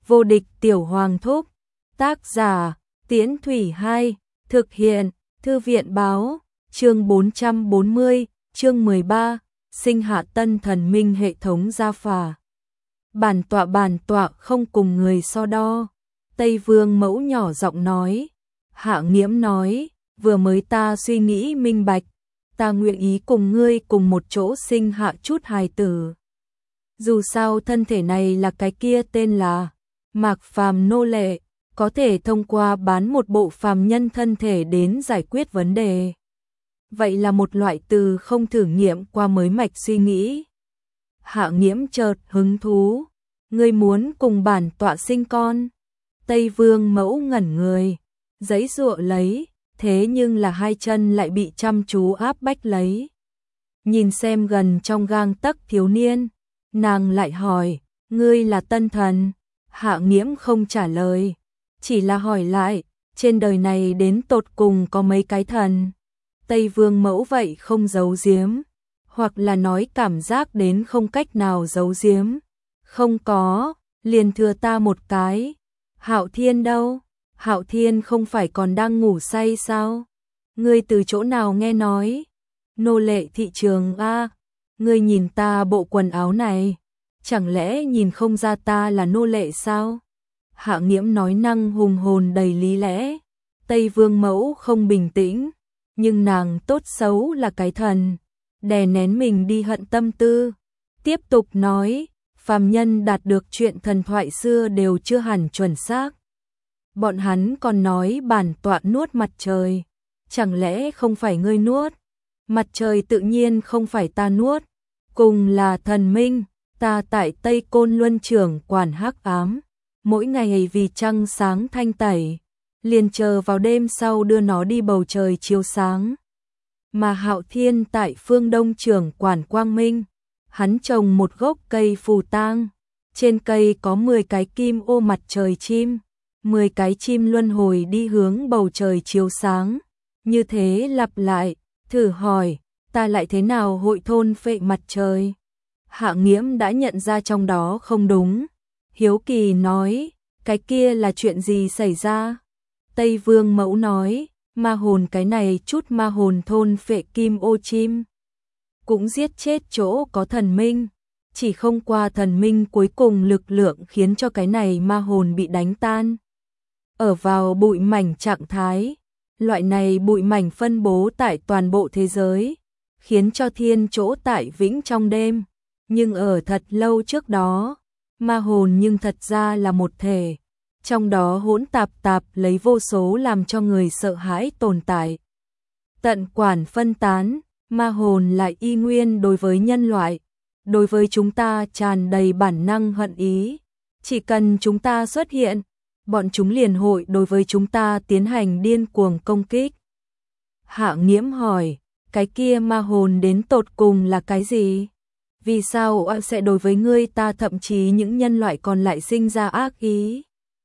Vô địch tiểu hoàng thúc. Tác giả Tiễn Thủy 2. Thực hiện Thư viện báo. Chương 440, chương 13, sinh hạ tân thần minh hệ thống gia phả. Bản tọa không cùng người so đo. Tây Vương Mẫu nhỏ giọng nói. Hạ Nghiễm nói, vừa mới ta suy nghĩ minh bạch, ta nguyện ý cùng ngươi cùng một chỗ sinh hạ chút hài tử. Dù sao thân thể này là cái kia tên là Mạc Phàm nô lệ, có thể thông qua bán một bộ phàm nhân thân thể đến giải quyết vấn đề. Vậy là một loại từ không thử nghiệm qua mới mạch suy nghĩ. Hạ Nghiễm chợt hứng thú, ngươi muốn cùng bản tọa sinh con? Tây Vương Mẫu ngẩn người, giãy giụa lấy, thế nhưng là hai chân lại bị chăm chú áp bách lấy. Nhìn xem gần trong gang tấc thiếu niên, nàng lại hỏi, ngươi là tân thần? Hạ Nghiễm không trả lời, chỉ là hỏi lại, trên đời này đến tột cùng có mấy cái thần? Tây Vương Mẫu vậy không giấu giếm, hoặc là nói cảm giác đến không cách nào giấu giếm. Không có, liền thừa ta một cái. Hạo Thiên đâu? Hạo Thiên không phải còn đang ngủ say sao? Ngươi từ chỗ nào nghe nói? Nô lệ thị trường a, ngươi nhìn ta bộ quần áo này, chẳng lẽ nhìn không ra ta là nô lệ sao? Hạ Nghiễm nói năng hùng hồn đầy lý lẽ. Tây Vương Mẫu không bình tĩnh, nhưng nàng tốt xấu là cái thần, đè nén mình đi hận tâm tư, tiếp tục nói, phàm nhân đạt được chuyện thần thoại xưa đều chưa hẳn chuẩn xác. Bọn hắn còn nói bản tọa nuốt mặt trời, chẳng lẽ không phải ngươi nuốt? Mặt trời tự nhiên không phải ta nuốt, cùng là thần minh, ta tại Tây Côn Luân trưởng quản hắc ám, mỗi ngày vì trăng sáng thanh tẩy, liền chờ vào đêm sau đưa nó đi bầu trời chiếu sáng. Mà Hạo Thiên tại phương Đông trưởng quản quang minh, hắn trồng một gốc cây phù tang, trên cây có 10 cái kim ô mặt trời chim, 10 cái chim luân hồi đi hướng bầu trời chiếu sáng, như thế lặp lại, thử hỏi, ta lại thế nào hội thôn phệ mặt trời? Hạ Nghiễm đã nhận ra trong đó không đúng, hiếu kỳ nói, cái kia là chuyện gì xảy ra? Tây Vương Mẫu nói, ma hồn cái này chút ma hồn thôn phệ kim ô chim, cũng giết chết chỗ có thần minh, chỉ không qua thần minh cuối cùng lực lượng khiến cho cái này ma hồn bị đánh tan. Ở vào bụi mảnh trạng thái, loại này bụi mảnh phân bố tại toàn bộ thế giới, khiến cho thiên chỗ tại vĩnh trong đêm, nhưng ở thật lâu trước đó, ma hồn nhưng thật ra là một thể, trong đó hỗn tạp lấy vô số làm cho người sợ hãi tồn tại. Tận quản phân tán, ma hồn lại y nguyên đối với nhân loại, đối với chúng ta tràn đầy bản năng hận ý, chỉ cần chúng ta xuất hiện, bọn chúng liền hội đối với chúng ta tiến hành điên cuồng công kích. Hạ Nghiễm hỏi, cái kia ma hồn đến tột cùng là cái gì? Vì sao sẽ đối với ngươi ta thậm chí những nhân loại còn lại sinh ra ác ý?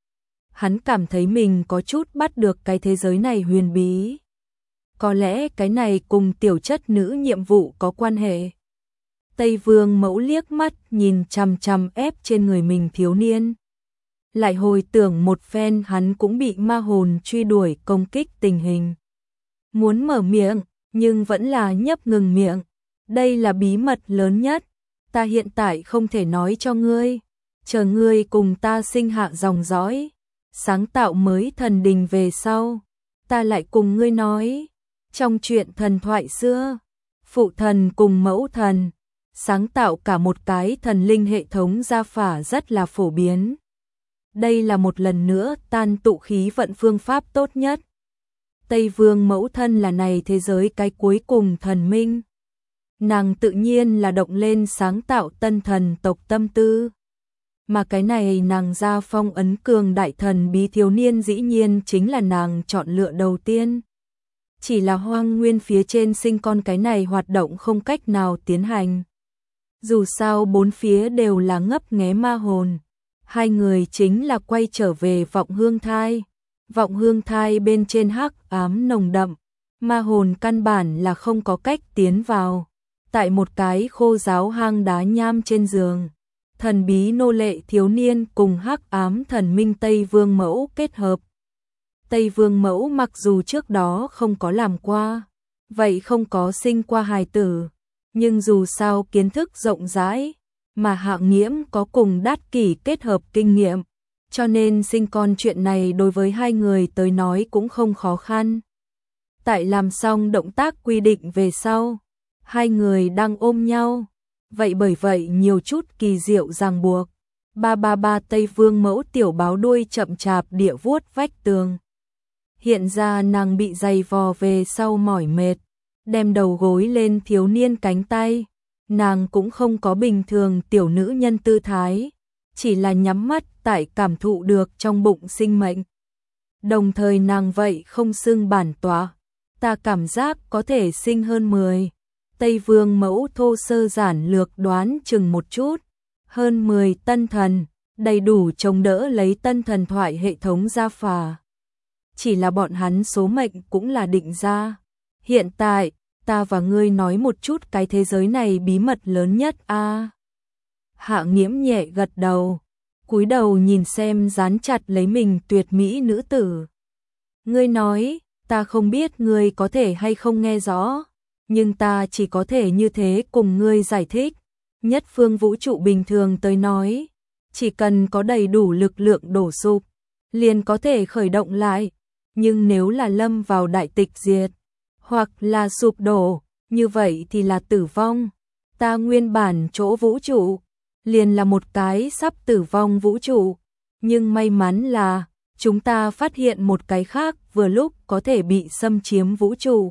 Hắn cảm thấy mình có chút bắt được cái thế giới này huyền bí. Có lẽ cái này cùng tiểu chất nữ nhiệm vụ có quan hệ. Tây Vương Mẫu liếc mắt nhìn chằm chằm ép trên người mình thiếu niên. Lại hồi tưởng một phen hắn cũng bị ma hồn truy đuổi công kích tình hình. Muốn mở miệng, nhưng vẫn là nhấp ngừng miệng. Đây là bí mật lớn nhất, ta hiện tại không thể nói cho ngươi. Chờ ngươi cùng ta sinh hạ dòng dõi, sáng tạo mới thần đình về sau, ta lại cùng ngươi nói. Trong chuyện thần thoại xưa, phụ thần cùng mẫu thần, sáng tạo cả một cái thần linh hệ thống gia phả rất là phổ biến. Đây là một lần nữa tan tụ khí vận phương pháp tốt nhất. Tây Vương Mẫu thân là này thế giới cái cuối cùng thần minh. Nàng tự nhiên là động lên sáng tạo tân thần tộc tâm tư. Mà cái này nàng ra phong ấn cường đại thần bí thiếu niên dĩ nhiên chính là nàng chọn lựa đầu tiên. Chỉ là hoang nguyên phía trên sinh con cái này hoạt động không cách nào tiến hành. Dù sao bốn phía đều là ngấp nghé ma hồn. Hai người chính là quay trở về vọng hương thai. Vọng hương thai bên trên hắc ám nồng đậm. Ma hồn căn bản là không có cách tiến vào. Tại một cái khô ráo hang đá nham trên giường, thần bí nô lệ thiếu niên cùng hắc ám thần minh Tây Vương Mẫu kết hợp. Tây Vương Mẫu mặc dù trước đó không có làm qua, vậy không có sinh qua hài tử, nhưng dù sao kiến thức rộng rãi, mà Hạng Nghiễm có cùng Đát Kỷ kết hợp kinh nghiệm, cho nên sinh con chuyện này đối với hai người tới nói cũng không khó khăn. Tại làm xong động tác quy định về sau, hai người đang ôm nhau, vậy bởi vậy nhiều chút kỳ diệu ràng buộc. Ba Tây Vương Mẫu tiểu báo đuôi chậm chạp địa vuốt vách tường. Hiện ra nàng bị dày vò về sau mỏi mệt, đem đầu gối lên thiếu niên cánh tay. Nàng cũng không có bình thường tiểu nữ nhân tư thái, chỉ là nhắm mắt tại cảm thụ được trong bụng sinh mệnh. Đồng thời nàng vậy không xưng bản tọa, ta cảm giác có thể sinh hơn 10. Tây Vương Mẫu thô sơ giản lược đoán chừng một chút, hơn 10 tân thần, đầy đủ chống đỡ lấy tân thần thoại hệ thống gia phả. Chỉ là bọn hắn số mệnh cũng là định ra. Hiện tại, ta và ngươi nói một chút cái thế giới này bí mật lớn nhất a. Hạng Nghiễm nhẹ gật đầu, cúi đầu nhìn xem dán chặt lấy mình tuyệt mỹ nữ tử. Ngươi nói, ta không biết ngươi có thể hay không nghe rõ, nhưng ta chỉ có thể như thế cùng ngươi giải thích. Nhất phương vũ trụ bình thường tới nói, chỉ cần có đầy đủ lực lượng đổ sụp, liền có thể khởi động lại, nhưng nếu là lâm vào đại tịch diệt, hoặc là sụp đổ, như vậy thì là tử vong. Ta nguyên bản chỗ vũ trụ, liền là một cái sắp tử vong vũ trụ, nhưng may mắn là chúng ta phát hiện một cái khác vừa lúc có thể bị xâm chiếm vũ trụ.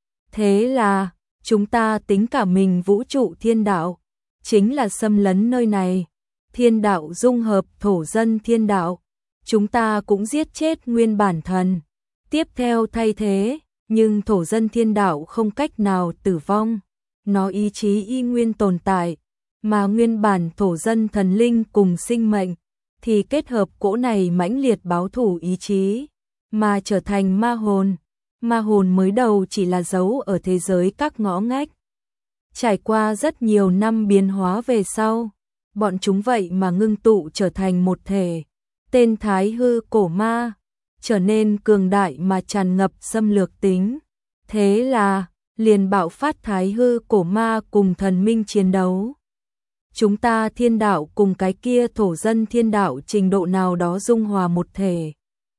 Thế là, chúng ta tính cả mình vũ trụ thiên đạo, chính là xâm lấn nơi này. Thiên đạo dung hợp thổ dân thiên đạo, chúng ta cũng giết chết nguyên bản thần. Tiếp theo thay thế, nhưng thổ dân thiên đạo không cách nào tử vong, nó ý chí y nguyên tồn tại, mà nguyên bản thổ dân thần linh cùng sinh mệnh, thì kết hợp cỗ này mãnh liệt báo thủ ý chí, mà trở thành ma hồn. Ma hồn mới đầu chỉ là dấu ở thế giới các ngõ ngách. Trải qua rất nhiều năm biến hóa về sau, bọn chúng vậy mà ngưng tụ trở thành một thể, tên Thái Hư cổ ma, trở nên cường đại mà tràn ngập xâm lược tính. Thế là, liền bạo phát Thái Hư cổ ma cùng thần minh chiến đấu. Chúng ta thiên đạo cùng cái kia thổ dân thiên đạo trình độ nào đó dung hòa một thể.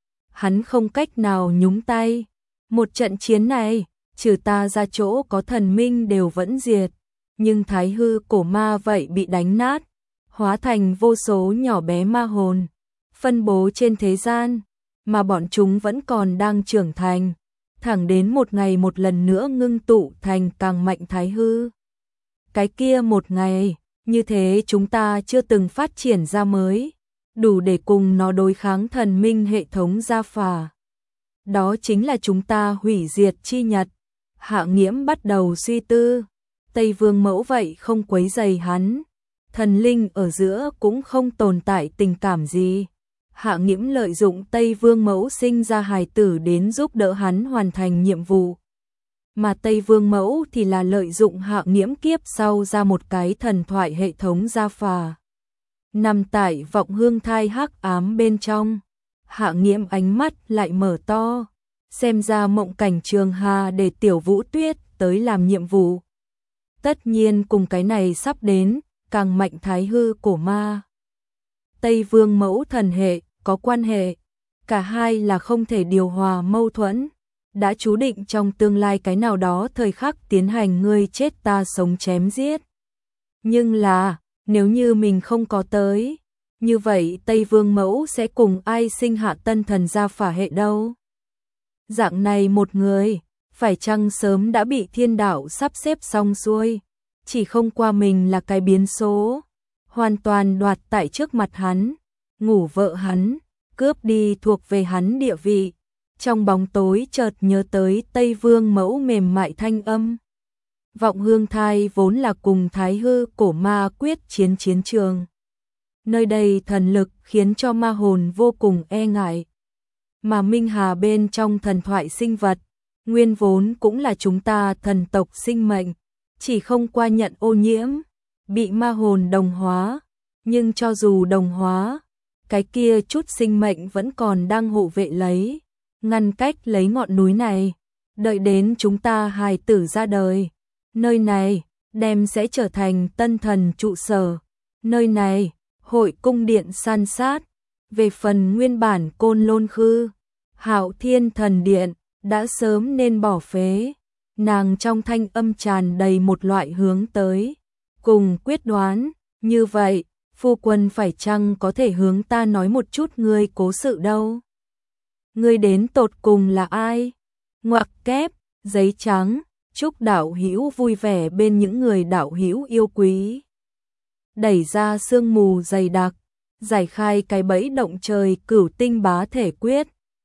Hắn không cách nào nhúng tay. Một trận chiến này, trừ ta ra chỗ có thần minh đều vẫn diệt, nhưng Thái Hư cổ ma vậy bị đánh nát, hóa thành vô số nhỏ bé ma hồn, phân bố trên thế gian, mà bọn chúng vẫn còn đang trưởng thành, thẳng đến một ngày một lần nữa ngưng tụ thành càng mạnh Thái Hư. Cái kia một ngày, như thế chúng ta chưa từng phát triển ra mới, đủ để cùng nó đối kháng thần minh hệ thống gia phả. Đó chính là chúng ta hủy diệt chi nhật. Hạng Nghiễm bắt đầu suy tư, Tây Vương Mẫu vậy không quấy rầy hắn, thần linh ở giữa cũng không tồn tại tình cảm gì. Hạng Nghiễm lợi dụng Tây Vương Mẫu sinh ra hài tử đến giúp đỡ hắn hoàn thành nhiệm vụ, mà Tây Vương Mẫu thì là lợi dụng Hạng Nghiễm kiếp sau ra một cái thần thoại hệ thống gia phả. Nằm tại vọng hương thai hắc ám bên trong, Hạng Nghiễm ánh mắt lại mở to, xem ra mộng cảnh Trường Hà để Tiểu Vũ Tuyết tới làm nhiệm vụ. Tất nhiên cùng cái này sắp đến, càng mạnh Thái Hư cổ ma. Tây Vương Mẫu thần hệ, có quan hệ, cả hai là không thể điều hòa mâu thuẫn, đã chú định trong tương lai cái nào đó thời khắc tiến hành ngươi chết ta sống chém giết. Nhưng là, nếu như mình không có tới, như vậy Tây Vương Mẫu sẽ cùng ai sinh hạ tân thần gia phả hệ đâu? Dạng này một người, phải chăng sớm đã bị thiên đạo sắp xếp xong xuôi, chỉ không qua mình là cái biến số, hoàn toàn đoạt tại trước mặt hắn, ngủ vợ hắn, cướp đi thuộc về hắn địa vị. Trong bóng tối chợt nhớ tới Tây Vương Mẫu mềm mại thanh âm. Vọng hương thai vốn là cùng Thái Hư cổ ma quyết chiến chiến trường. Nơi đây thần lực khiến cho ma hồn vô cùng e ngại. Mà Minh Hà bên trong thần thoại sinh vật, nguyên vốn cũng là chúng ta thần tộc sinh mệnh, chỉ không qua nhận ô nhiễm, bị ma hồn đồng hóa. Nhưng cho dù đồng hóa, cái kia chút sinh mệnh vẫn còn đang hộ vệ lấy, ngăn cách lấy ngọn núi này, đợi đến chúng ta hài tử ra đời. Nơi này, đem sẽ trở thành tân thần trụ sở. Nơi này, hội cung điện san sát. Về phần nguyên bản Côn Lôn Khư, Hạo Thiên Thần Điện, đã sớm nên bỏ phế. Nàng trong thanh âm tràn đầy một loại hướng tới, cùng quyết đoán. Như vậy, phu quân phải chăng có thể hướng ta nói một chút ngươi cố sự đâu? Ngươi đến tột cùng là ai? Ngoặc kép, giấy trắng, chúc đạo hữu vui vẻ bên những người đạo hữu yêu quý. Đẩy ra sương mù dày đặc, giải khai cái bẫy động trời cửu tinh bá thể quyết.